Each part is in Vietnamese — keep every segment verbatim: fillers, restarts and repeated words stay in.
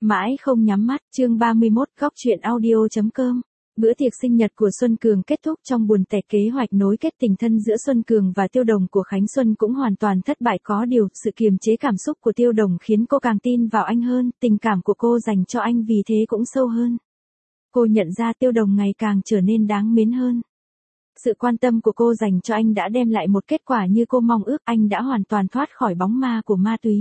Mãi không nhắm mắt, chương ba mươi mốt, góc chuyện audio.com. Bữa tiệc sinh nhật của Xuân Cường kết thúc trong buồn tẻ, kế hoạch nối kết tình thân giữa Xuân Cường và Tiêu Đồng của Khánh Xuân cũng hoàn toàn thất bại. Có điều, sự kiềm chế cảm xúc của Tiêu Đồng khiến cô càng tin vào anh hơn, tình cảm của cô dành cho anh vì thế cũng sâu hơn. Cô nhận ra Tiêu Đồng ngày càng trở nên đáng mến hơn. Sự quan tâm của cô dành cho anh đã đem lại một kết quả như cô mong ước, anh đã hoàn toàn thoát khỏi bóng ma của ma túy.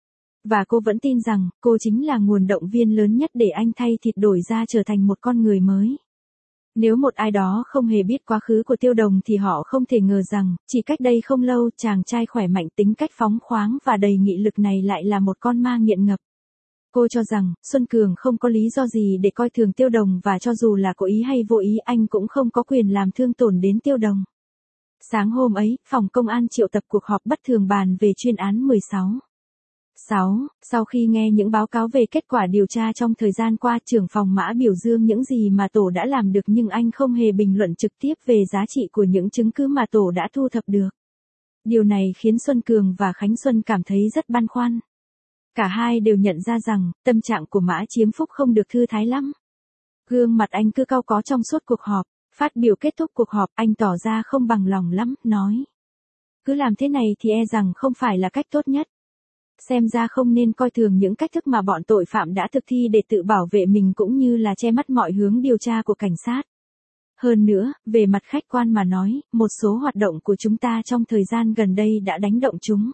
Và cô vẫn tin rằng, cô chính là nguồn động viên lớn nhất để anh thay thịt đổi da trở thành một con người mới. Nếu một ai đó không hề biết quá khứ của Tiêu Đồng thì họ không thể ngờ rằng, chỉ cách đây không lâu, chàng trai khỏe mạnh, tính cách phóng khoáng và đầy nghị lực này lại là một con ma nghiện ngập. Cô cho rằng, Xuân Cường không có lý do gì để coi thường Tiêu Đồng, và cho dù là cố ý hay vô ý anh cũng không có quyền làm thương tổn đến Tiêu Đồng. Sáng hôm ấy, phòng công an triệu tập cuộc họp bất thường bàn về chuyên án mười sáu. sáu. Sau khi nghe những báo cáo về kết quả điều tra trong thời gian qua, trưởng phòng Mã biểu dương những gì mà tổ đã làm được, nhưng anh không hề bình luận trực tiếp về giá trị của những chứng cứ mà tổ đã thu thập được. Điều này khiến Xuân Cường và Khánh Xuân cảm thấy rất băn khoăn. Cả hai đều nhận ra rằng, tâm trạng của Mã Chiếm Phúc không được thư thái lắm. Gương mặt anh cứ cau có trong suốt cuộc họp. Phát biểu kết thúc cuộc họp, anh tỏ ra không bằng lòng lắm, nói: cứ làm thế này thì e rằng không phải là cách tốt nhất. Xem ra không nên coi thường những cách thức mà bọn tội phạm đã thực thi để tự bảo vệ mình cũng như là che mắt mọi hướng điều tra của cảnh sát. Hơn nữa, về mặt khách quan mà nói, một số hoạt động của chúng ta trong thời gian gần đây đã đánh động chúng.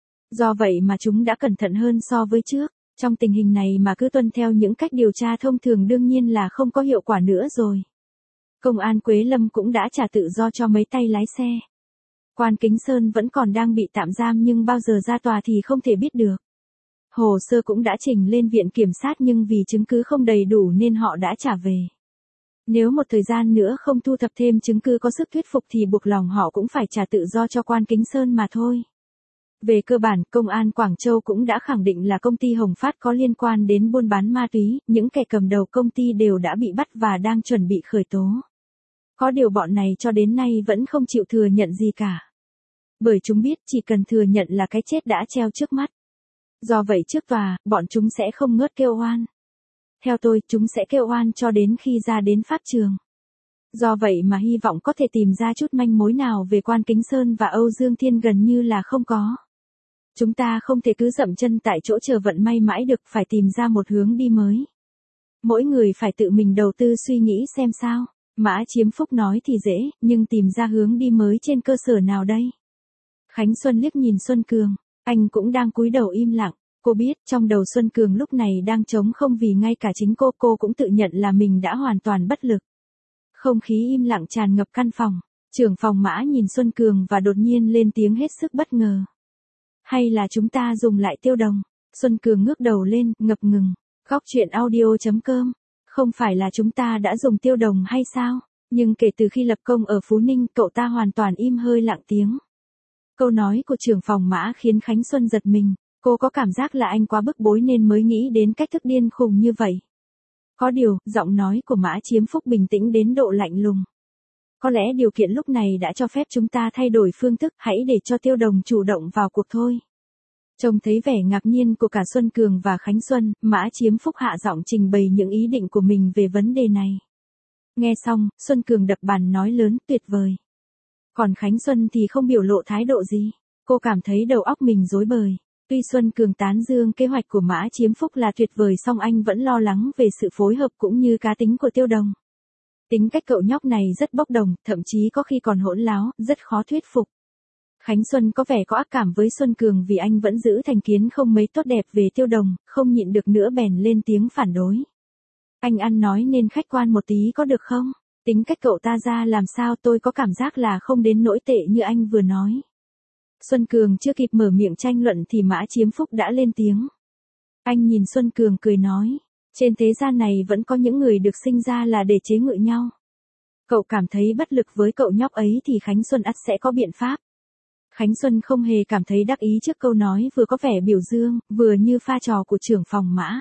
Do vậy mà chúng đã cẩn thận hơn so với trước. Trong tình hình này mà cứ tuân theo những cách điều tra thông thường đương nhiên là không có hiệu quả nữa rồi. Công an Quế Lâm cũng đã trả tự do cho mấy tay lái xe. Quan Kính Sơn vẫn còn đang bị tạm giam nhưng bao giờ ra tòa thì không thể biết được. Hồ sơ cũng đã trình lên viện kiểm sát nhưng vì chứng cứ không đầy đủ nên họ đã trả về. Nếu một thời gian nữa không thu thập thêm chứng cứ có sức thuyết phục thì buộc lòng họ cũng phải trả tự do cho Quan Kính Sơn mà thôi. Về cơ bản, Công an Quảng Châu cũng đã khẳng định là công ty Hồng Phát có liên quan đến buôn bán ma túy, những kẻ cầm đầu công ty đều đã bị bắt và đang chuẩn bị khởi tố. Có điều bọn này cho đến nay vẫn không chịu thừa nhận gì cả. Bởi chúng biết chỉ cần thừa nhận là cái chết đã treo trước mắt. Do vậy trước tòa, bọn chúng sẽ không ngớt kêu oan. Theo tôi, chúng sẽ kêu oan cho đến khi ra đến pháp trường. Do vậy mà hy vọng có thể tìm ra chút manh mối nào về Quan Kính Sơn và Âu Dương Thiên gần như là không có. Chúng ta không thể cứ dậm chân tại chỗ chờ vận may mãi được, phải tìm ra một hướng đi mới. Mỗi người phải tự mình đầu tư suy nghĩ xem sao. Mã Chiếm Phúc nói thì dễ, nhưng tìm ra hướng đi mới trên cơ sở nào đây? Khánh Xuân liếc nhìn Xuân Cường, anh cũng đang cúi đầu im lặng. Cô biết trong đầu Xuân Cường lúc này đang trống không vì ngay cả chính cô cô cũng tự nhận là mình đã hoàn toàn bất lực. Không khí im lặng tràn ngập căn phòng. Trưởng phòng Mã nhìn Xuân Cường và đột nhiên lên tiếng hết sức bất ngờ. Hay là chúng ta dùng lại Tiêu Đồng? Xuân Cường ngước đầu lên, ngập ngừng. Góc chuyện audio.com. Không phải là chúng ta đã dùng Tiêu Đồng hay sao? Nhưng kể từ khi lập công ở Phú Ninh, cậu ta hoàn toàn im hơi lặng tiếng. Câu nói của trưởng phòng Mã khiến Khánh Xuân giật mình. Cô có cảm giác là anh quá bức bối nên mới nghĩ đến cách thức điên khùng như vậy. Có điều, giọng nói của Mã Chiếm Phúc bình tĩnh đến độ lạnh lùng. Có lẽ điều kiện lúc này đã cho phép chúng ta thay đổi phương thức, hãy để cho Tiêu Đồng chủ động vào cuộc thôi. Trông thấy vẻ ngạc nhiên của cả Xuân Cường và Khánh Xuân, Mã Chiếm Phúc hạ giọng trình bày những ý định của mình về vấn đề này. Nghe xong, Xuân Cường đập bàn nói lớn, tuyệt vời. Còn Khánh Xuân thì không biểu lộ thái độ gì. Cô cảm thấy đầu óc mình rối bời. Tuy Xuân Cường tán dương kế hoạch của Mã Chiếm Phúc là tuyệt vời, song anh vẫn lo lắng về sự phối hợp cũng như cá tính của Tiêu Đồng. Tính cách cậu nhóc này rất bốc đồng, thậm chí có khi còn hỗn láo, rất khó thuyết phục. Khánh Xuân có vẻ có ác cảm với Xuân Cường vì anh vẫn giữ thành kiến không mấy tốt đẹp về Tiêu Đồng, không nhịn được nữa bèn lên tiếng phản đối. Anh ăn nói nên khách quan một tí có được không? Tính cách cậu ta ra làm sao, tôi có cảm giác là không đến nỗi tệ như anh vừa nói. Xuân Cường chưa kịp mở miệng tranh luận thì Mã Chiếm Phúc đã lên tiếng. Anh nhìn Xuân Cường cười nói, trên thế gian này vẫn có những người được sinh ra là để chế ngự nhau. Cậu cảm thấy bất lực với cậu nhóc ấy thì Khánh Xuân ắt sẽ có biện pháp. Khánh Xuân không hề cảm thấy đắc ý trước câu nói vừa có vẻ biểu dương, vừa như pha trò của trưởng phòng Mã.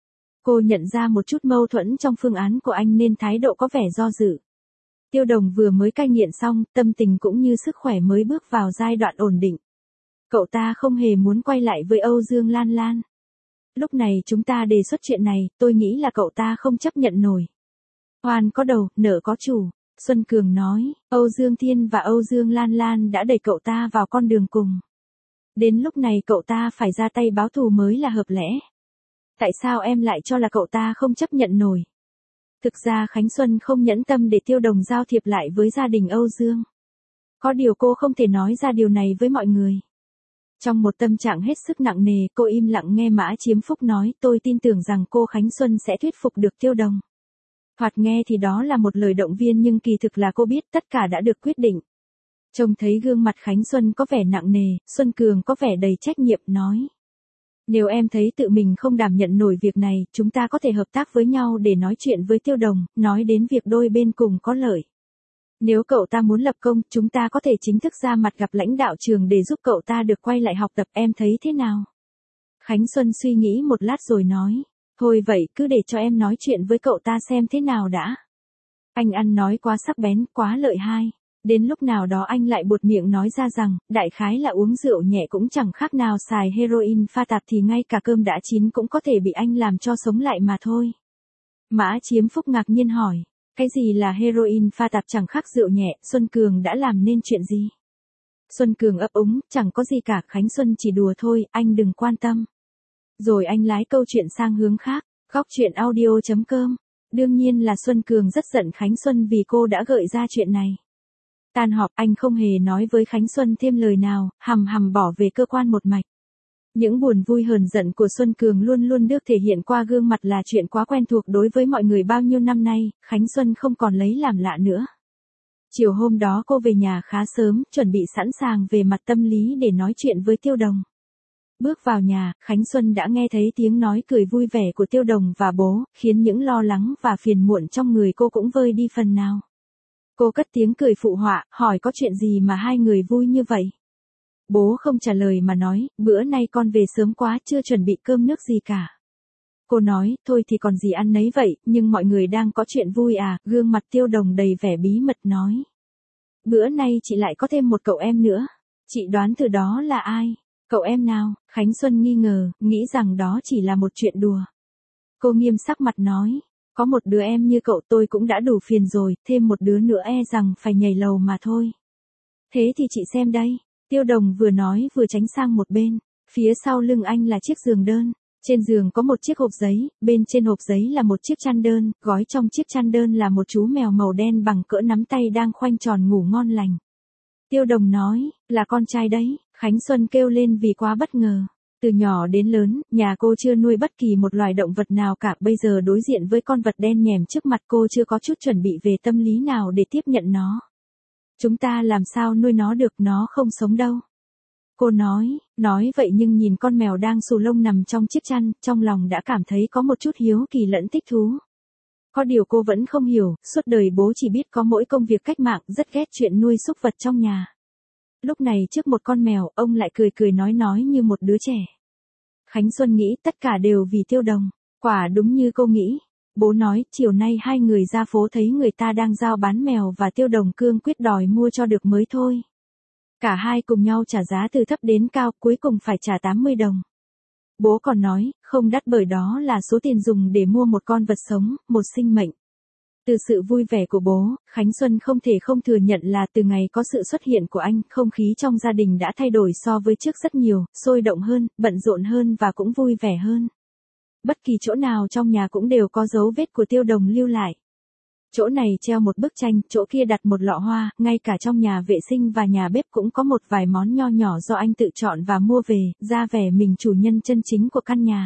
Cô nhận ra một chút mâu thuẫn trong phương án của anh nên thái độ có vẻ do dự. Tiêu Đồng vừa mới cai nghiện xong, tâm tình cũng như sức khỏe mới bước vào giai đoạn ổn định. Cậu ta không hề muốn quay lại với Âu Dương Lan Lan. Lúc này chúng ta đề xuất chuyện này, tôi nghĩ là cậu ta không chấp nhận nổi. Oan có đầu, nợ có chủ. Xuân Cường nói, Âu Dương Thiên và Âu Dương Lan Lan đã đẩy cậu ta vào con đường cùng. Đến lúc này cậu ta phải ra tay báo thù mới là hợp lẽ. Tại sao em lại cho là cậu ta không chấp nhận nổi? Thực ra Khánh Xuân không nhẫn tâm để Tiêu Đồng giao thiệp lại với gia đình Âu Dương. Có điều cô không thể nói ra điều này với mọi người. Trong một tâm trạng hết sức nặng nề, cô im lặng nghe Mã Chiếm Phúc nói, tôi tin tưởng rằng cô Khánh Xuân sẽ thuyết phục được Tiêu Đồng. Thoạt nghe thì đó là một lời động viên nhưng kỳ thực là cô biết tất cả đã được quyết định. Trông thấy gương mặt Khánh Xuân có vẻ nặng nề, Xuân Cường có vẻ đầy trách nhiệm nói. Nếu em thấy tự mình không đảm nhận nổi việc này, chúng ta có thể hợp tác với nhau để nói chuyện với Tiêu Đồng, nói đến việc đôi bên cùng có lợi. Nếu cậu ta muốn lập công, chúng ta có thể chính thức ra mặt gặp lãnh đạo trường để giúp cậu ta được quay lại học tập, em thấy thế nào? Khánh Xuân suy nghĩ một lát rồi nói. Thôi vậy, cứ để cho em nói chuyện với cậu ta xem thế nào đã. Anh ăn nói quá sắc bén, quá lợi hai. Đến lúc nào đó anh lại buột miệng nói ra rằng, đại khái là uống rượu nhẹ cũng chẳng khác nào xài heroin pha tạp thì ngay cả cơm đã chín cũng có thể bị anh làm cho sống lại mà thôi. Mã Chiếm Phúc ngạc nhiên hỏi, cái gì là heroin pha tạp chẳng khác rượu nhẹ, Xuân Cường đã làm nên chuyện gì? Xuân Cường ấp úng, chẳng có gì cả, Khánh Xuân chỉ đùa thôi, anh đừng quan tâm. Rồi anh lái câu chuyện sang hướng khác, góc chuyện audio chấm com. Đương nhiên là Xuân Cường rất giận Khánh Xuân vì cô đã gợi ra chuyện này. Tan họp anh không hề nói với Khánh Xuân thêm lời nào, hầm hầm bỏ về cơ quan một mạch. Những buồn vui hờn giận của Xuân Cường luôn luôn được thể hiện qua gương mặt là chuyện quá quen thuộc đối với mọi người bao nhiêu năm nay, Khánh Xuân không còn lấy làm lạ nữa. Chiều hôm đó cô về nhà khá sớm, chuẩn bị sẵn sàng về mặt tâm lý để nói chuyện với Tiêu Đồng. Bước vào nhà, Khánh Xuân đã nghe thấy tiếng nói cười vui vẻ của Tiêu Đồng và bố, khiến những lo lắng và phiền muộn trong người cô cũng vơi đi phần nào. Cô cất tiếng cười phụ họa, hỏi có chuyện gì mà hai người vui như vậy? Bố không trả lời mà nói, bữa nay con về sớm quá chưa chuẩn bị cơm nước gì cả. Cô nói, thôi thì còn gì ăn nấy vậy, nhưng mọi người đang có chuyện vui à, gương mặt Tiêu Đồng đầy vẻ bí mật nói. Bữa nay chị lại có thêm một cậu em nữa. Chị đoán thử đó là ai? Cậu em nào? Khánh Xuân nghi ngờ, nghĩ rằng đó chỉ là một chuyện đùa. Cô nghiêm sắc mặt nói, có một đứa em như cậu tôi cũng đã đủ phiền rồi, thêm một đứa nữa e rằng phải nhảy lầu mà thôi. Thế thì chị xem đây. Tiêu Đồng vừa nói vừa tránh sang một bên. Phía sau lưng anh là chiếc giường đơn. Trên giường có một chiếc hộp giấy, bên trên hộp giấy là một chiếc chăn đơn, gói trong chiếc chăn đơn là một chú mèo màu đen bằng cỡ nắm tay đang khoanh tròn ngủ ngon lành. Tiêu Đồng nói, là con trai đấy, Khánh Xuân kêu lên vì quá bất ngờ. Từ nhỏ đến lớn, nhà cô chưa nuôi bất kỳ một loài động vật nào cả, bây giờ đối diện với con vật đen nhèm trước mặt cô chưa có chút chuẩn bị về tâm lý nào để tiếp nhận nó. Chúng ta làm sao nuôi nó được, nó không sống đâu. Cô nói, nói vậy nhưng nhìn con mèo đang xù lông nằm trong chiếc chăn, trong lòng đã cảm thấy có một chút hiếu kỳ lẫn thích thú. Có điều cô vẫn không hiểu, suốt đời bố chỉ biết có mỗi công việc cách mạng, rất ghét chuyện nuôi súc vật trong nhà. Lúc này trước một con mèo, ông lại cười cười nói nói như một đứa trẻ. Khánh Xuân nghĩ tất cả đều vì Tiêu Đồng, quả đúng như cô nghĩ. Bố nói, chiều nay hai người ra phố thấy người ta đang giao bán mèo và Tiêu Đồng cương quyết đòi mua cho được mới thôi. Cả hai cùng nhau trả giá từ thấp đến cao, cuối cùng phải trả tám mươi đồng. Bố còn nói, không đắt bởi đó là số tiền dùng để mua một con vật sống, một sinh mệnh. Từ sự vui vẻ của bố, Khánh Xuân không thể không thừa nhận là từ ngày có sự xuất hiện của anh, không khí trong gia đình đã thay đổi so với trước rất nhiều, sôi động hơn, bận rộn hơn và cũng vui vẻ hơn. Bất kỳ chỗ nào trong nhà cũng đều có dấu vết của Tiêu Đồng lưu lại. Chỗ này treo một bức tranh, chỗ kia đặt một lọ hoa, ngay cả trong nhà vệ sinh và nhà bếp cũng có một vài món nho nhỏ do anh tự chọn và mua về, ra vẻ mình chủ nhân chân chính của căn nhà.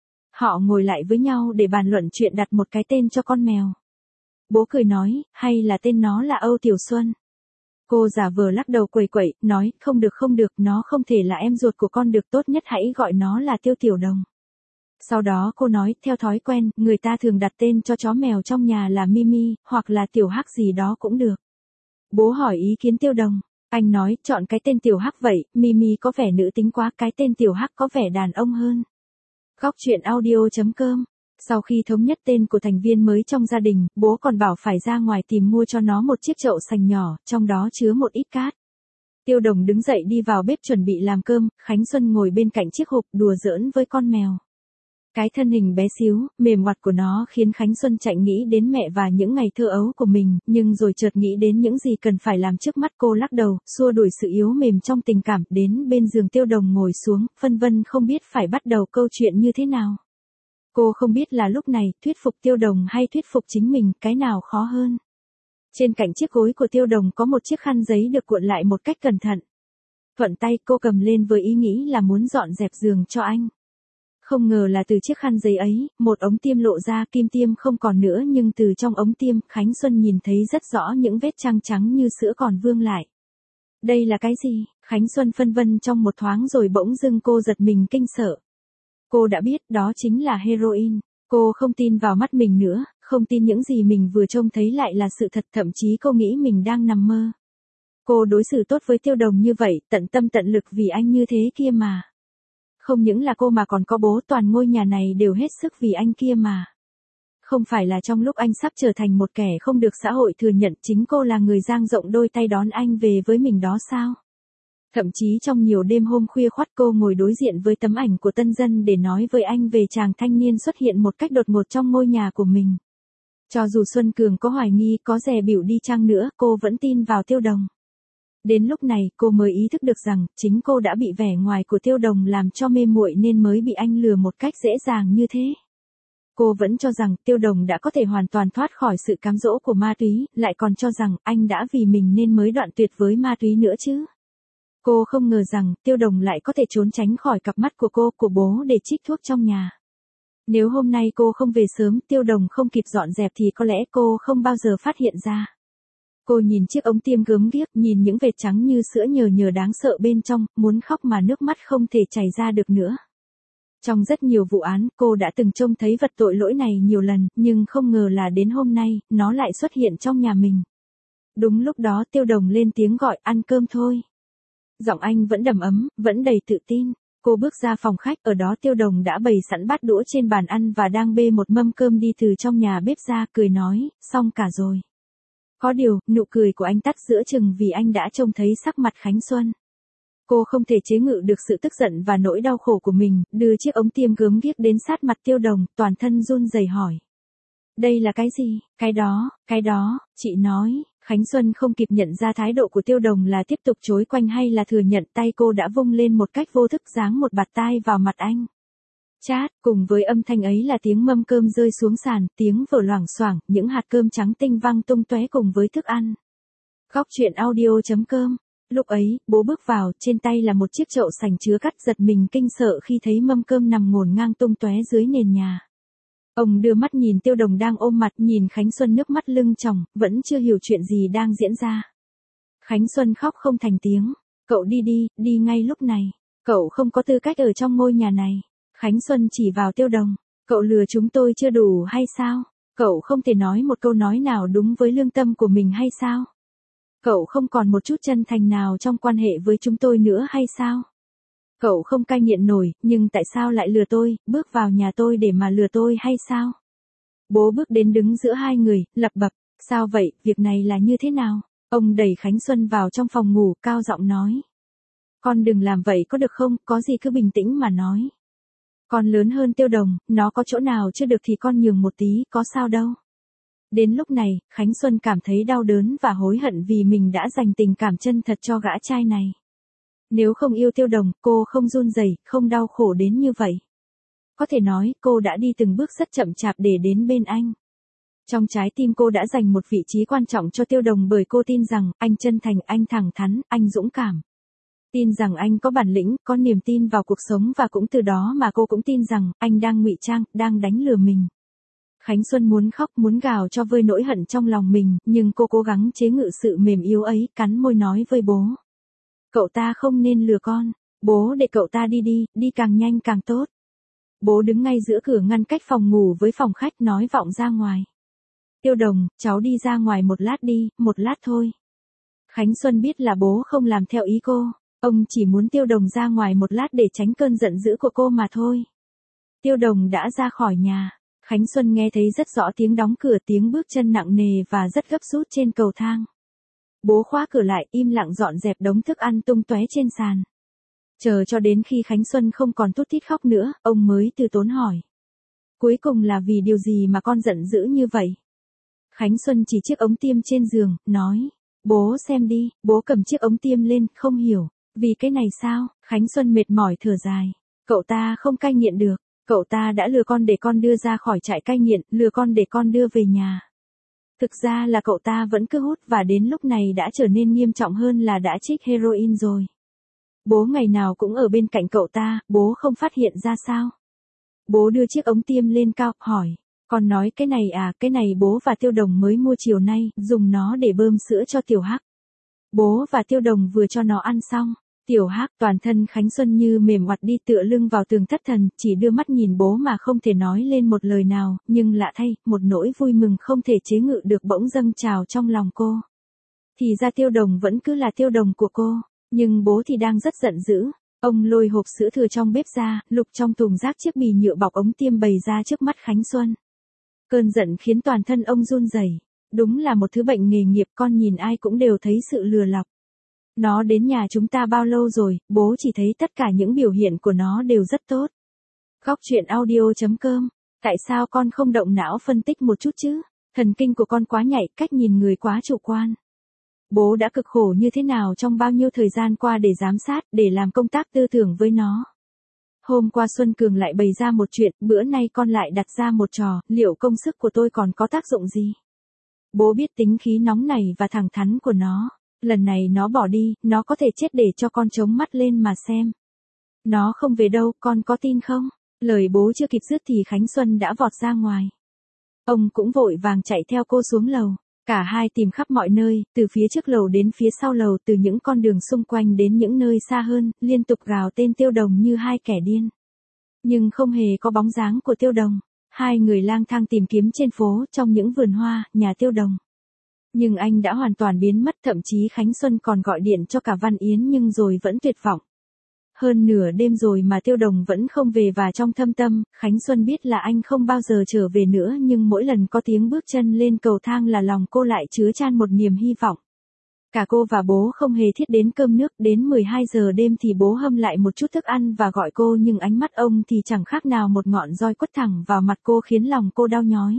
Họ ngồi lại với nhau để bàn luận chuyện đặt một cái tên cho con mèo. Bố cười nói, hay là tên nó là Âu Tiểu Xuân. Cô giả vờ lắc đầu quẩy quẩy, nói, không được không được, nó không thể là em ruột của con được, tốt nhất hãy gọi nó là Tiêu Tiểu Đồng. Sau đó cô nói, theo thói quen, người ta thường đặt tên cho chó mèo trong nhà là Mimi, hoặc là Tiểu Hắc gì đó cũng được. Bố hỏi ý kiến Tiêu Đồng. Anh nói, chọn cái tên Tiểu Hắc vậy, Mimi có vẻ nữ tính quá, cái tên Tiểu Hắc có vẻ đàn ông hơn. Góc chuyện audio chấm com. Sau khi thống nhất tên của thành viên mới trong gia đình, bố còn bảo phải ra ngoài tìm mua cho nó một chiếc chậu sành nhỏ, trong đó chứa một ít cát. Tiêu Đồng đứng dậy đi vào bếp chuẩn bị làm cơm, Khánh Xuân ngồi bên cạnh chiếc hộp đùa giỡn với con mèo. Cái thân hình bé xíu, mềm ngoặt của nó khiến Khánh Xuân chạy nghĩ đến mẹ và những ngày thơ ấu của mình, nhưng rồi chợt nghĩ đến những gì cần phải làm trước mắt. Cô lắc đầu, xua đuổi sự yếu mềm trong tình cảm, đến bên giường Tiêu Đồng ngồi xuống, phân vân không biết phải bắt đầu câu chuyện như thế nào. Cô không biết là lúc này, thuyết phục Tiêu Đồng hay thuyết phục chính mình, cái nào khó hơn. Trên cạnh chiếc gối của Tiêu Đồng có một chiếc khăn giấy được cuộn lại một cách cẩn thận. Thuận tay cô cầm lên với ý nghĩ là muốn dọn dẹp giường cho anh. Không ngờ là từ chiếc khăn giấy ấy, một ống tiêm lộ ra, kim tiêm không còn nữa, nhưng từ trong ống tiêm, Khánh Xuân nhìn thấy rất rõ những vết trăng trắng như sữa còn vương lại. Đây là cái gì? Khánh Xuân phân vân trong một thoáng rồi bỗng dưng cô giật mình kinh sợ. Cô đã biết đó chính là heroin. Cô không tin vào mắt mình nữa, không tin những gì mình vừa trông thấy lại là sự thật, thậm chí cô nghĩ mình đang nằm mơ. Cô đối xử tốt với Tiêu Đồng như vậy, tận tâm tận lực vì anh như thế kia mà. Không những là cô mà còn có bố, toàn ngôi nhà này đều hết sức vì anh kia mà. Không phải là trong lúc anh sắp trở thành một kẻ không được xã hội thừa nhận, chính cô là người dang rộng đôi tay đón anh về với mình đó sao? Thậm chí trong nhiều đêm hôm khuya khoắt cô ngồi đối diện với tấm ảnh của Tân Dân để nói với anh về chàng thanh niên xuất hiện một cách đột ngột trong ngôi nhà của mình. Cho dù Xuân Cường có hoài nghi, có dè bỉu đi chăng nữa, cô vẫn tin vào Tiêu Đồng. Đến lúc này, cô mới ý thức được rằng, chính cô đã bị vẻ ngoài của Tiêu Đồng làm cho mê muội nên mới bị anh lừa một cách dễ dàng như thế. Cô vẫn cho rằng, Tiêu Đồng đã có thể hoàn toàn thoát khỏi sự cám dỗ của ma túy, lại còn cho rằng, anh đã vì mình nên mới đoạn tuyệt với ma túy nữa chứ. Cô không ngờ rằng, Tiêu Đồng lại có thể trốn tránh khỏi cặp mắt của cô, của bố để trích thuốc trong nhà. Nếu hôm nay cô không về sớm, Tiêu Đồng không kịp dọn dẹp thì có lẽ cô không bao giờ phát hiện ra. Cô nhìn chiếc ống tiêm gớm ghiếc, nhìn những vệt trắng như sữa nhờ nhờ đáng sợ bên trong, muốn khóc mà nước mắt không thể chảy ra được nữa. Trong rất nhiều vụ án, cô đã từng trông thấy vật tội lỗi này nhiều lần, nhưng không ngờ là đến hôm nay, nó lại xuất hiện trong nhà mình. Đúng lúc đó Tiêu Đồng lên tiếng gọi, ăn cơm thôi. Giọng anh vẫn đầm ấm, vẫn đầy tự tin. Cô bước ra phòng khách, ở đó Tiêu Đồng đã bày sẵn bát đũa trên bàn ăn và đang bê một mâm cơm đi từ trong nhà bếp ra, cười nói, xong cả rồi. Có điều, nụ cười của anh tắt giữa chừng vì anh đã trông thấy sắc mặt Khánh Xuân. Cô không thể chế ngự được sự tức giận và nỗi đau khổ của mình, đưa chiếc ống tiêm gớm ghiếc đến sát mặt Tiêu Đồng, toàn thân run rẩy hỏi. Đây là cái gì? Cái đó, cái đó, chị nói. Khánh Xuân không kịp nhận ra thái độ của Tiêu Đồng là tiếp tục chối quanh hay là thừa nhận, tay cô đã vung lên một cách vô thức giáng một bạt tai vào mặt anh. Chát, cùng với âm thanh ấy là tiếng mâm cơm rơi xuống sàn, tiếng vỡ loảng xoảng, những hạt cơm trắng tinh văng tung tóe cùng với thức ăn. Góc truyện audio chấm com. Lúc ấy, bố bước vào, trên tay là một chiếc chậu sành chứa cắt, giật mình kinh sợ khi thấy mâm cơm nằm ngổn ngang tung tóe dưới nền nhà. Ông đưa mắt nhìn Tiêu Đồng đang ôm mặt, nhìn Khánh Xuân nước mắt lưng tròng, vẫn chưa hiểu chuyện gì đang diễn ra. Khánh Xuân khóc không thành tiếng. Cậu đi đi, đi ngay lúc này. Cậu không có tư cách ở trong ngôi nhà này. Khánh Xuân chỉ vào Tiêu Đồng. Cậu lừa chúng tôi chưa đủ hay sao? Cậu không thể nói một câu nói nào đúng với lương tâm của mình hay sao? Cậu không còn một chút chân thành nào trong quan hệ với chúng tôi nữa hay sao? Cậu không cai nghiện nổi, nhưng tại sao lại lừa tôi, bước vào nhà tôi để mà lừa tôi hay sao? Bố bước đến đứng giữa hai người, lẩm bẩm, sao vậy, việc này là như thế nào? Ông đẩy Khánh Xuân vào trong phòng ngủ, cao giọng nói. Con đừng làm vậy có được không, có gì cứ bình tĩnh mà nói. Con lớn hơn Tiêu Đồng, nó có chỗ nào chưa được thì con nhường một tí, có sao đâu. Đến lúc này, Khánh Xuân cảm thấy đau đớn và hối hận vì mình đã dành tình cảm chân thật cho gã trai này. Nếu không yêu Tiêu Đồng, cô không run rẩy, không đau khổ đến như vậy. Có thể nói, cô đã đi từng bước rất chậm chạp để đến bên anh. Trong trái tim cô đã dành một vị trí quan trọng cho Tiêu Đồng bởi cô tin rằng, anh chân thành, anh thẳng thắn, anh dũng cảm. Tin rằng anh có bản lĩnh, có niềm tin vào cuộc sống và cũng từ đó mà cô cũng tin rằng, anh đang ngụy trang, đang đánh lừa mình. Khánh Xuân muốn khóc, muốn gào cho vơi nỗi hận trong lòng mình, nhưng cô cố gắng chế ngự sự mềm yếu ấy, cắn môi nói với bố. Cậu ta không nên lừa con. Bố để cậu ta đi đi, đi càng nhanh càng tốt. Bố đứng ngay giữa cửa ngăn cách phòng ngủ với phòng khách nói vọng ra ngoài. Tiêu Đồng, cháu đi ra ngoài một lát đi, một lát thôi. Khánh Xuân biết là bố không làm theo ý cô. Ông chỉ muốn Tiêu Đồng ra ngoài một lát để tránh cơn giận dữ của cô mà thôi. Tiêu Đồng đã ra khỏi nhà. Khánh Xuân nghe thấy rất rõ tiếng đóng cửa, tiếng bước chân nặng nề và rất gấp rút trên cầu thang. Bố khóa cửa lại, im lặng dọn dẹp đống thức ăn tung tóe trên sàn. Chờ cho đến khi Khánh Xuân không còn thút thít khóc nữa, ông mới từ tốn hỏi. Cuối cùng là vì điều gì mà con giận dữ như vậy? Khánh Xuân chỉ chiếc ống tiêm trên giường, nói. Bố xem đi, bố cầm chiếc ống tiêm lên, không hiểu. Vì cái này sao? Khánh Xuân mệt mỏi thở dài. Cậu ta không cai nghiện được. Cậu ta đã lừa con để con đưa ra khỏi trại cai nghiện, lừa con để con đưa về nhà. Thực ra là cậu ta vẫn cứ hút và đến lúc này đã trở nên nghiêm trọng hơn là đã trích heroin rồi. Bố ngày nào cũng ở bên cạnh cậu ta, bố không phát hiện ra sao? Bố đưa chiếc ống tiêm lên cao, hỏi. Con nói cái này à, cái này bố và Tiêu Đồng mới mua chiều nay, dùng nó để bơm sữa cho Tiểu Hắc. Bố và Tiêu Đồng vừa cho nó ăn xong. Tiểu Hắc toàn thân Khánh Xuân như mềm oặt đi tựa lưng vào tường thất thần, chỉ đưa mắt nhìn bố mà không thể nói lên một lời nào, nhưng lạ thay, một nỗi vui mừng không thể chế ngự được bỗng dâng trào trong lòng cô. Thì ra Tiêu Đồng vẫn cứ là Tiêu Đồng của cô, nhưng bố thì đang rất giận dữ. Ông lôi hộp sữa thừa trong bếp ra, lục trong thùng rác chiếc bì nhựa bọc ống tiêm bày ra trước mắt Khánh Xuân. Cơn giận khiến toàn thân ông run rẩy. Đúng là một thứ bệnh nghề nghiệp, con nhìn ai cũng đều thấy sự lừa lọc. Nó đến nhà chúng ta bao lâu rồi, bố chỉ thấy tất cả những biểu hiện của nó đều rất tốt. Góc truyện audio chấm com. Tại sao con không động não phân tích một chút chứ? Thần kinh của con quá nhạy, cách nhìn người quá chủ quan. Bố đã cực khổ như thế nào trong bao nhiêu thời gian qua để giám sát, để làm công tác tư tưởng với nó. Hôm qua Xuân Cường lại bày ra một chuyện, bữa nay con lại đặt ra một trò, liệu công sức của tôi còn có tác dụng gì? Bố biết tính khí nóng nảy và thẳng thắn của nó. Lần này nó bỏ đi, nó có thể chết để cho con chống mắt lên mà xem. Nó không về đâu, con có tin không? Lời bố chưa kịp dứt thì Khánh Xuân đã vọt ra ngoài. Ông cũng vội vàng chạy theo cô xuống lầu. Cả hai tìm khắp mọi nơi, từ phía trước lầu đến phía sau lầu, từ những con đường xung quanh đến những nơi xa hơn, liên tục gào tên Tiêu Đồng như hai kẻ điên. Nhưng không hề có bóng dáng của Tiêu Đồng. Hai người lang thang tìm kiếm trên phố, trong những vườn hoa, nhà Tiêu Đồng. Nhưng anh đã hoàn toàn biến mất, thậm chí Khánh Xuân còn gọi điện cho cả Văn Yến nhưng rồi vẫn tuyệt vọng. Hơn nửa đêm rồi mà Tiêu Đồng vẫn không về và trong thâm tâm, Khánh Xuân biết là anh không bao giờ trở về nữa nhưng mỗi lần có tiếng bước chân lên cầu thang là lòng cô lại chứa chan một niềm hy vọng. Cả cô và bố không hề thiết đến cơm nước, đến mười hai giờ đêm thì bố hâm lại một chút thức ăn và gọi cô nhưng ánh mắt ông thì chẳng khác nào một ngọn roi quất thẳng vào mặt cô khiến lòng cô đau nhói.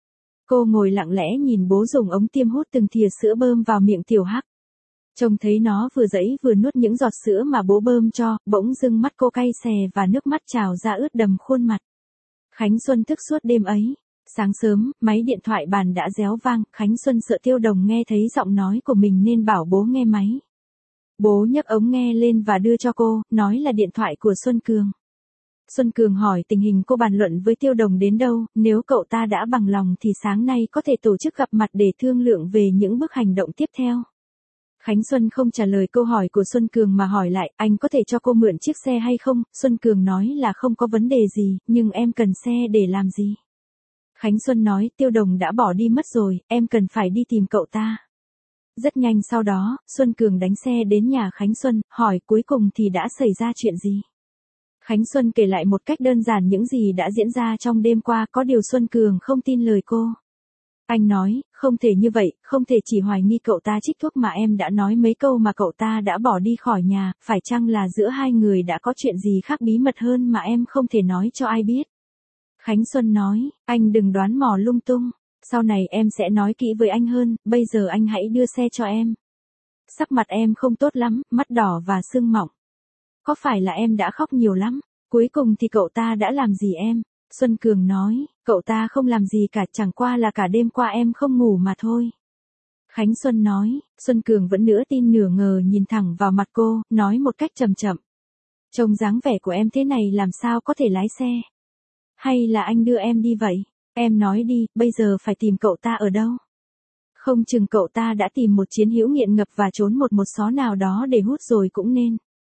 Cô ngồi lặng lẽ nhìn bố dùng ống tiêm hút từng thìa sữa bơm vào miệng Tiểu Hắc. Trông thấy nó vừa dãy vừa nuốt những giọt sữa mà bố bơm cho, bỗng dưng mắt cô cay xè và nước mắt trào ra ướt đầm khuôn mặt. Khánh Xuân thức suốt đêm ấy. Sáng sớm, máy điện thoại bàn đã réo vang, Khánh Xuân sợ Tiêu Đồng nghe thấy giọng nói của mình nên bảo bố nghe máy. Bố nhấc ống nghe lên và đưa cho cô, nói là điện thoại của Xuân Cường. Xuân Cường hỏi tình hình cô bàn luận với Tiêu Đồng đến đâu, nếu cậu ta đã bằng lòng thì sáng nay có thể tổ chức gặp mặt để thương lượng về những bước hành động tiếp theo. Khánh Xuân không trả lời câu hỏi của Xuân Cường mà hỏi lại, anh có thể cho cô mượn chiếc xe hay không? Xuân Cường nói là không có vấn đề gì, nhưng em cần xe để làm gì? Khánh Xuân nói, Tiêu Đồng đã bỏ đi mất rồi, em cần phải đi tìm cậu ta. Rất nhanh sau đó, Xuân Cường đánh xe đến nhà Khánh Xuân, hỏi cuối cùng thì đã xảy ra chuyện gì? Khánh Xuân kể lại một cách đơn giản những gì đã diễn ra trong đêm qua, có điều Xuân Cường không tin lời cô. Anh nói, không thể như vậy, không thể chỉ hoài nghi cậu ta trích thuốc mà em đã nói mấy câu mà cậu ta đã bỏ đi khỏi nhà, phải chăng là giữa hai người đã có chuyện gì khác bí mật hơn mà em không thể nói cho ai biết? Khánh Xuân nói, anh đừng đoán mò lung tung, sau này em sẽ nói kỹ với anh hơn, bây giờ anh hãy đưa xe cho em. Sắc mặt em không tốt lắm, mắt đỏ và sưng mọng. Có phải là em đã khóc nhiều lắm? Cuối cùng thì cậu ta đã làm gì em? Xuân Cường nói, cậu ta không làm gì cả, chẳng qua là cả đêm qua em không ngủ mà thôi. Khánh Xuân nói, Xuân Cường vẫn nửa tin nửa ngờ nhìn thẳng vào mặt cô, nói một cách chậm chậm. Trông dáng vẻ của em thế này làm sao có thể lái xe? Hay là anh đưa em đi vậy? Em nói đi, bây giờ phải tìm cậu ta ở đâu? Không chừng cậu ta đã tìm một chiến hữu nghiện ngập và trốn một một xó nào đó để hút rồi cũng nên.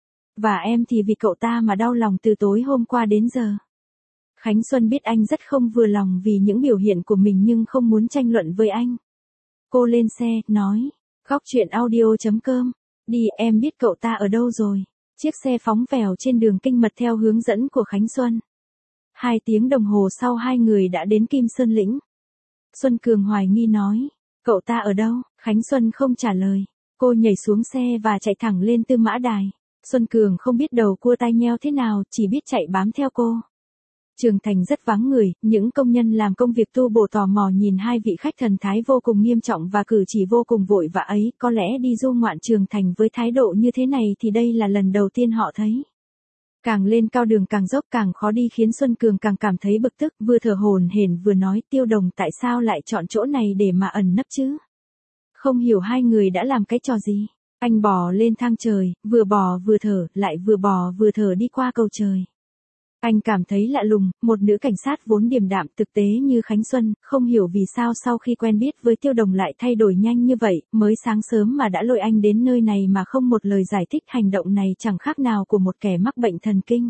Và em thì vì cậu ta mà đau lòng từ tối hôm qua đến giờ. Khánh Xuân biết anh rất không vừa lòng vì những biểu hiện của mình nhưng không muốn tranh luận với anh. Cô lên xe, nói, góc truyện audio chấm com, đi em biết cậu ta ở đâu rồi. Chiếc xe phóng vèo trên đường kinh mật theo hướng dẫn của Khánh Xuân. Hai tiếng đồng hồ sau hai người đã đến Kim Sơn Lĩnh. Xuân Cường hoài nghi nói, cậu ta ở đâu? Khánh Xuân không trả lời. Cô nhảy xuống xe và chạy thẳng lên Tư Mã Đài. Xuân Cường không biết đầu cua tai nheo thế nào, chỉ biết chạy bám theo cô. Trường thành rất vắng người, những công nhân làm công việc tu bổ tò mò nhìn hai vị khách thần thái vô cùng nghiêm trọng và cử chỉ vô cùng vội vã ấy, có lẽ đi du ngoạn trường thành với thái độ như thế này thì đây là lần đầu tiên họ thấy. Càng lên cao đường càng dốc càng khó đi khiến Xuân Cường càng cảm thấy bực tức, vừa thở hổn hển vừa nói Tiêu Đồng tại sao lại chọn chỗ này để mà ẩn nấp chứ? Không hiểu hai người đã làm cái trò gì? Anh bò lên thang trời, vừa bò vừa thở, lại vừa bò vừa thở đi qua cầu trời. Anh cảm thấy lạ lùng, một nữ cảnh sát vốn điềm đạm thực tế như Khánh Xuân, không hiểu vì sao sau khi quen biết với Tiêu Đồng lại thay đổi nhanh như vậy, mới sáng sớm mà đã lôi anh đến nơi này mà không một lời giải thích, hành động này chẳng khác nào của một kẻ mắc bệnh thần kinh.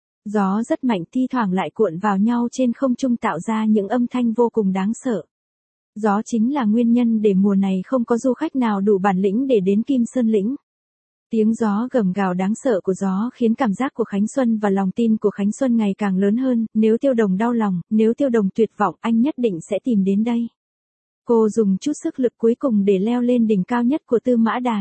Gió rất mạnh thi thoảng lại cuộn vào nhau trên không trung tạo ra những âm thanh vô cùng đáng sợ. Gió chính là nguyên nhân để mùa này không có du khách nào đủ bản lĩnh để đến Kim Sơn Lĩnh. Tiếng gió gầm gào đáng sợ của gió khiến cảm giác của Khánh Xuân và lòng tin của Khánh Xuân ngày càng lớn hơn, nếu Tiêu Đồng đau lòng, nếu Tiêu Đồng tuyệt vọng anh nhất định sẽ tìm đến đây. Cô dùng chút sức lực cuối cùng để leo lên đỉnh cao nhất của Tư Mã Đài.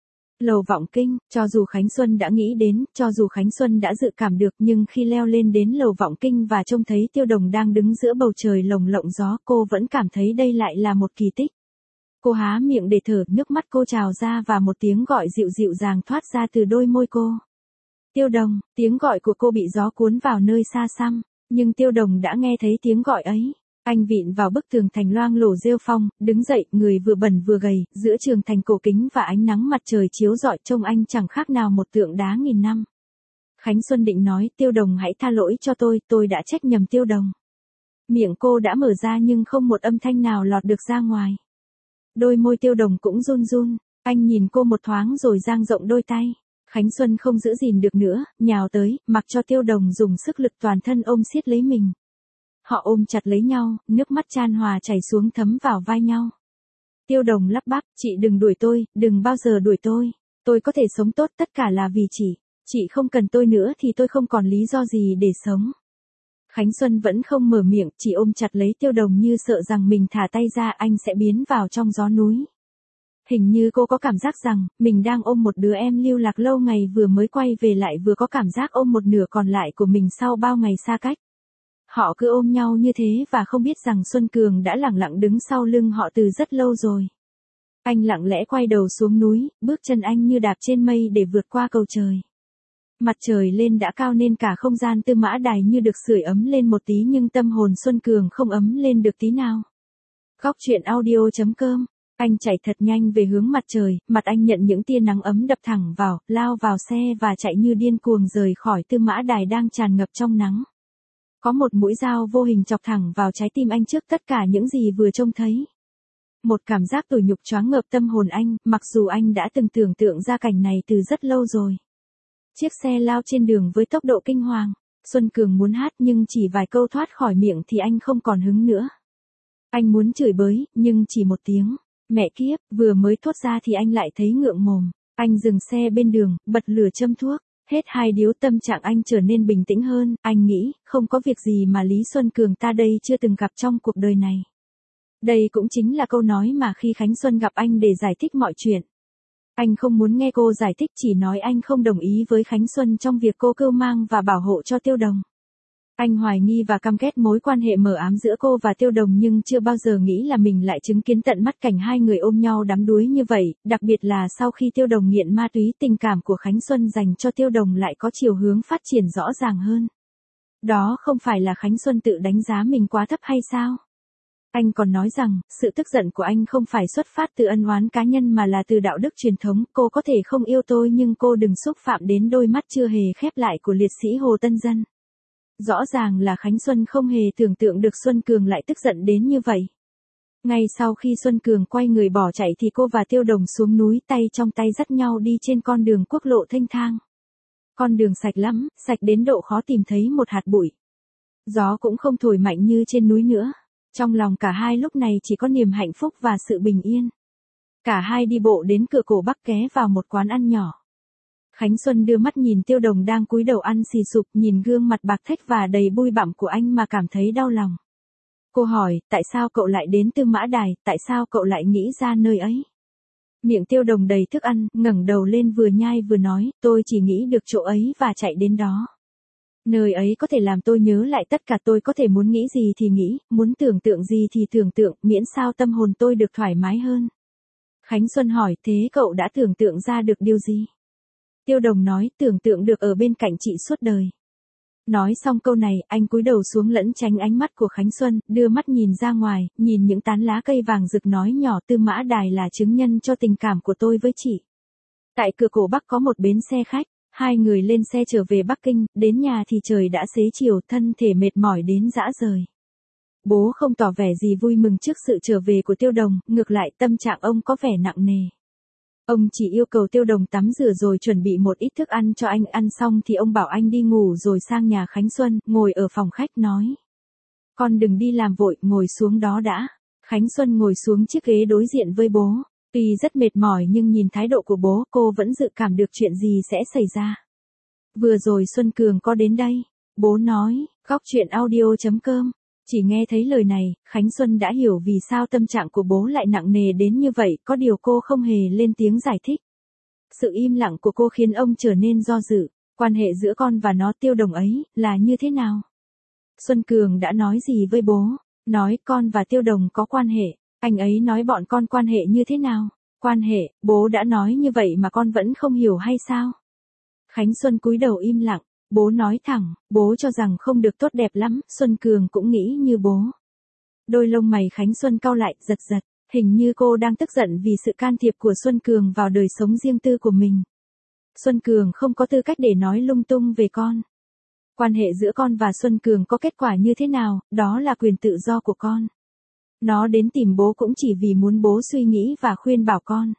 Lầu Vọng Kinh, cho dù Khánh Xuân đã nghĩ đến, cho dù Khánh Xuân đã dự cảm được nhưng khi leo lên đến Lầu Vọng Kinh và trông thấy Tiêu Đồng đang đứng giữa bầu trời lồng lộng gió cô vẫn cảm thấy đây lại là một kỳ tích. Cô há miệng để thở, nước mắt cô trào ra và một tiếng gọi dịu dịu dàng thoát ra từ đôi môi cô. Tiêu Đồng, tiếng gọi của cô bị gió cuốn vào nơi xa xăm, nhưng Tiêu Đồng đã nghe thấy tiếng gọi ấy. Anh vịn vào bức tường thành loang lổ rêu phong, đứng dậy, người vừa bẩn vừa gầy, giữa trường thành cổ kính và ánh nắng mặt trời chiếu rọi trông anh chẳng khác nào một tượng đá nghìn năm. Khánh Xuân định nói, Tiêu Đồng hãy tha lỗi cho tôi, tôi đã trách nhầm Tiêu Đồng. Miệng cô đã mở ra nhưng không một âm thanh nào lọt được ra ngoài. Đôi môi Tiêu Đồng cũng run run, anh nhìn cô một thoáng rồi dang rộng đôi tay. Khánh Xuân không giữ gìn được nữa, nhào tới, mặc cho Tiêu Đồng dùng sức lực toàn thân ôm siết lấy mình. Họ ôm chặt lấy nhau, nước mắt chan hòa chảy xuống thấm vào vai nhau. Tiêu Đồng lắp bắp, chị đừng đuổi tôi, đừng bao giờ đuổi tôi. Tôi có thể sống tốt tất cả là vì chị. Chị không cần tôi nữa thì tôi không còn lý do gì để sống. Khánh Xuân vẫn không mở miệng, chỉ ôm chặt lấy Tiêu Đồng như sợ rằng mình thả tay ra anh sẽ biến vào trong gió núi. Hình như cô có cảm giác rằng, mình đang ôm một đứa em lưu lạc lâu ngày vừa mới quay về lại vừa có cảm giác ôm một nửa còn lại của mình sau bao ngày xa cách. Họ cứ ôm nhau như thế và không biết rằng Xuân Cường đã lặng lặng đứng sau lưng họ từ rất lâu rồi. Anh lặng lẽ quay đầu xuống núi, bước chân anh như đạp trên mây để vượt qua cầu trời. Mặt trời lên đã cao nên cả không gian Tư Mã Đài như được sưởi ấm lên một tí nhưng tâm hồn Xuân Cường không ấm lên được tí nào. Góc truyện audio chấm com, anh chạy thật nhanh về hướng mặt trời, mặt anh nhận những tia nắng ấm đập thẳng vào, lao vào xe và chạy như điên cuồng rời khỏi Tư Mã Đài đang tràn ngập trong nắng. Có một mũi dao vô hình chọc thẳng vào trái tim anh trước tất cả những gì vừa trông thấy. Một cảm giác tủi nhục choáng ngợp tâm hồn anh, mặc dù anh đã từng tưởng tượng ra cảnh này từ rất lâu rồi. Chiếc xe lao trên đường với tốc độ kinh hoàng. Xuân Cường muốn hát nhưng chỉ vài câu thoát khỏi miệng thì anh không còn hứng nữa. Anh muốn chửi bới, nhưng chỉ một tiếng. Mẹ kiếp, vừa mới thốt ra thì anh lại thấy ngượng mồm. Anh dừng xe bên đường, bật lửa châm thuốc. Hết hai điếu tâm trạng anh trở nên bình tĩnh hơn. Anh nghĩ, không có việc gì mà Lý Xuân Cường ta đây chưa từng gặp trong cuộc đời này. Đây cũng chính là câu nói mà khi Khánh Xuân gặp anh để giải thích mọi chuyện. Anh không muốn nghe cô giải thích, chỉ nói anh không đồng ý với Khánh Xuân trong việc cô cưu mang và bảo hộ cho Tiêu Đồng. Anh hoài nghi và căm ghét mối quan hệ mờ ám giữa cô và Tiêu Đồng nhưng chưa bao giờ nghĩ là mình lại chứng kiến tận mắt cảnh hai người ôm nhau đắm đuối như vậy, đặc biệt là sau khi Tiêu Đồng nghiện ma túy, tình cảm của Khánh Xuân dành cho Tiêu Đồng lại có chiều hướng phát triển rõ ràng hơn. Đó không phải là Khánh Xuân tự đánh giá mình quá thấp hay sao? Anh còn nói rằng, sự tức giận của anh không phải xuất phát từ ân oán cá nhân mà là từ đạo đức truyền thống. Cô có thể không yêu tôi nhưng cô đừng xúc phạm đến đôi mắt chưa hề khép lại của liệt sĩ Hồ Tân Dân. Rõ ràng là Khánh Xuân không hề tưởng tượng được Xuân Cường lại tức giận đến như vậy. Ngay sau khi Xuân Cường quay người bỏ chạy thì cô và Tiêu Đồng xuống núi, tay trong tay dắt nhau đi trên con đường quốc lộ thênh thang. Con đường sạch lắm, sạch đến độ khó tìm thấy một hạt bụi. Gió cũng không thổi mạnh như trên núi nữa. Trong lòng cả hai lúc này chỉ có niềm hạnh phúc và sự bình yên. Cả hai đi bộ đến cửa cổ Bắc ghé vào một quán ăn nhỏ. Khánh Xuân đưa mắt nhìn Tiêu Đồng đang cúi đầu ăn xì sụp, nhìn gương mặt bạc thách và đầy bụi bặm của anh mà cảm thấy đau lòng. Cô hỏi, tại sao cậu lại đến Tư Mã Đài, tại sao cậu lại nghĩ ra nơi ấy? Miệng Tiêu Đồng đầy thức ăn, ngẩng đầu lên vừa nhai vừa nói, tôi chỉ nghĩ được chỗ ấy và chạy đến đó. Nơi ấy có thể làm tôi nhớ lại tất cả, tôi có thể muốn nghĩ gì thì nghĩ, muốn tưởng tượng gì thì tưởng tượng, miễn sao tâm hồn tôi được thoải mái hơn. Khánh Xuân hỏi, thế cậu đã tưởng tượng ra được điều gì? Tiêu Đồng nói, tưởng tượng được ở bên cạnh chị suốt đời. Nói xong câu này, anh cúi đầu xuống lẫn tránh ánh mắt của Khánh Xuân, đưa mắt nhìn ra ngoài, nhìn những tán lá cây vàng rực nói nhỏ, Tư Mã Đài là chứng nhân cho tình cảm của tôi với chị. Tại cửa cổ Bắc có một bến xe khách, hai người lên xe trở về Bắc Kinh, đến nhà thì trời đã xế chiều, thân thể mệt mỏi đến rã rời. Bố không tỏ vẻ gì vui mừng trước sự trở về của Tiêu Đồng, ngược lại tâm trạng ông có vẻ nặng nề. Ông chỉ yêu cầu Tiêu Đồng tắm rửa rồi chuẩn bị một ít thức ăn cho anh, ăn xong thì ông bảo anh đi ngủ rồi sang nhà Khánh Xuân, ngồi ở phòng khách nói. Con đừng đi làm vội, ngồi xuống đó đã. Khánh Xuân ngồi xuống chiếc ghế đối diện với bố. Tuy rất mệt mỏi nhưng nhìn thái độ của bố, cô vẫn dự cảm được chuyện gì sẽ xảy ra. Vừa rồi Xuân Cường có đến đây. Bố nói, góc chuyện audio chấm com. Chỉ nghe thấy lời này, Khánh Xuân đã hiểu vì sao tâm trạng của bố lại nặng nề đến như vậy, có điều cô không hề lên tiếng giải thích. Sự im lặng của cô khiến ông trở nên do dự, quan hệ giữa con và nó Tiêu Đồng ấy, là như thế nào? Xuân Cường đã nói gì với bố? Nói con và Tiêu Đồng có quan hệ, anh ấy nói bọn con quan hệ như thế nào? Quan hệ, bố đã nói như vậy mà con vẫn không hiểu hay sao? Khánh Xuân cúi đầu im lặng. Bố nói thẳng, bố cho rằng không được tốt đẹp lắm, Xuân Cường cũng nghĩ như bố. Đôi lông mày Khánh Xuân cau lại, giật giật, hình như cô đang tức giận vì sự can thiệp của Xuân Cường vào đời sống riêng tư của mình. Xuân Cường không có tư cách để nói lung tung về con. Quan hệ giữa con và Xuân Cường có kết quả như thế nào, đó là quyền tự do của con. Nó đến tìm bố cũng chỉ vì muốn bố suy nghĩ và khuyên bảo con.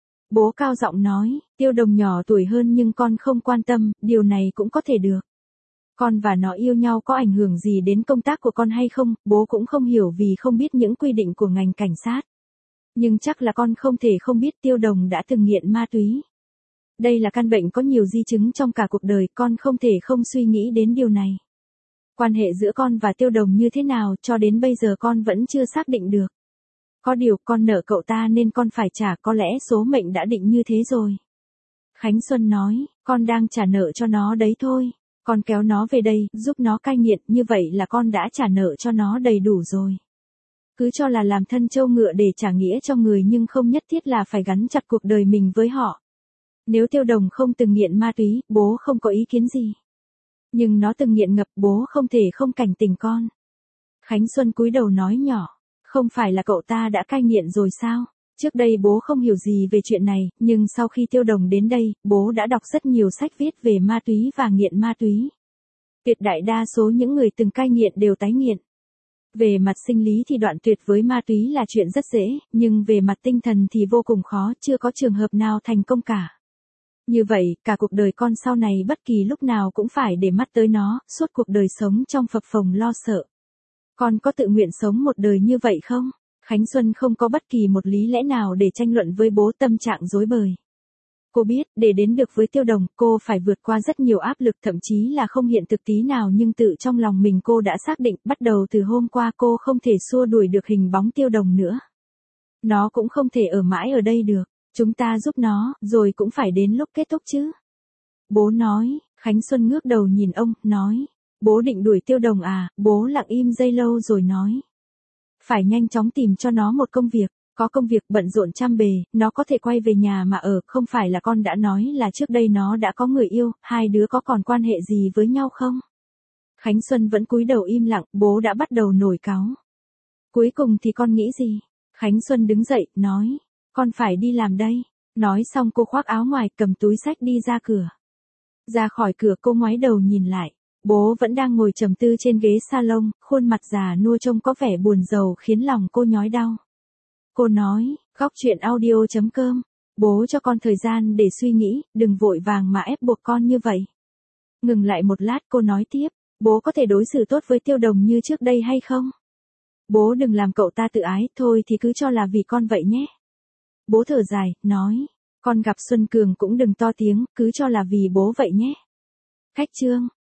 Bố cao giọng nói, Tiêu Đồng nhỏ tuổi hơn nhưng con không quan tâm, điều này cũng có thể được. Con và nó yêu nhau có ảnh hưởng gì đến công tác của con hay không, bố cũng không hiểu vì không biết những quy định của ngành cảnh sát. Nhưng chắc là con không thể không biết Tiêu Đồng đã từng nghiện ma túy. Đây là căn bệnh có nhiều di chứng trong cả cuộc đời, con không thể không suy nghĩ đến điều này. Quan hệ giữa con và Tiêu Đồng như thế nào, cho đến bây giờ con vẫn chưa xác định được. Có điều con nợ cậu ta nên con phải trả, có lẽ số mệnh đã định như thế rồi. Khánh Xuân nói, con đang trả nợ cho nó đấy thôi. Con kéo nó về đây, giúp nó cai nghiện, như vậy là con đã trả nợ cho nó đầy đủ rồi. Cứ cho là làm thân trâu ngựa để trả nghĩa cho người nhưng không nhất thiết là phải gắn chặt cuộc đời mình với họ. Nếu Tiêu Đồng không từng nghiện ma túy, bố không có ý kiến gì. Nhưng nó từng nghiện ngập, bố không thể không cảnh tỉnh con. Khánh Xuân cúi đầu nói nhỏ. Không phải là cậu ta đã cai nghiện rồi sao? Trước đây bố không hiểu gì về chuyện này, nhưng sau khi Tiêu Đồng đến đây, bố đã đọc rất nhiều sách viết về ma túy và nghiện ma túy. Tuyệt đại đa số những người từng cai nghiện đều tái nghiện. Về mặt sinh lý thì đoạn tuyệt với ma túy là chuyện rất dễ, nhưng về mặt tinh thần thì vô cùng khó, chưa có trường hợp nào thành công cả. Như vậy, cả cuộc đời con sau này bất kỳ lúc nào cũng phải để mắt tới nó, suốt cuộc đời sống trong phập phồng lo sợ. Con có tự nguyện sống một đời như vậy không? Khánh Xuân không có bất kỳ một lý lẽ nào để tranh luận với bố, tâm trạng rối bời. Cô biết, để đến được với Tiêu Đồng, cô phải vượt qua rất nhiều áp lực, thậm chí là không hiện thực tí nào, nhưng tự trong lòng mình cô đã xác định, bắt đầu từ hôm qua cô không thể xua đuổi được hình bóng Tiêu Đồng nữa. Nó cũng không thể ở mãi ở đây được, chúng ta giúp nó, rồi cũng phải đến lúc kết thúc chứ. Bố nói, Khánh Xuân ngước đầu nhìn ông, nói. Bố định đuổi Tiêu Đồng à? Bố lặng im giây lâu rồi nói. Phải nhanh chóng tìm cho nó một công việc, có công việc bận rộn trăm bề, nó có thể quay về nhà mà ở, không phải là con đã nói là trước đây nó đã có người yêu, hai đứa có còn quan hệ gì với nhau không? Khánh Xuân vẫn cúi đầu im lặng, bố đã bắt đầu nổi cáu. Cuối cùng thì con nghĩ gì? Khánh Xuân đứng dậy, nói, con phải đi làm đây. Nói xong cô khoác áo ngoài, cầm túi xách đi ra cửa. Ra khỏi cửa cô ngoái đầu nhìn lại. Bố vẫn đang ngồi trầm tư trên ghế salon, khuôn mặt già nua trông có vẻ buồn rầu khiến lòng cô nhói đau. Cô nói, góc chuyện audio chấm com, bố cho con thời gian để suy nghĩ, đừng vội vàng mà ép buộc con như vậy. Ngừng lại một lát cô nói tiếp, bố có thể đối xử tốt với Tiêu Đồng như trước đây hay không? Bố đừng làm cậu ta tự ái, thôi thì cứ cho là vì con vậy nhé. Bố thở dài, nói, con gặp Xuân Cường cũng đừng to tiếng, cứ cho là vì bố vậy nhé. Khách chương.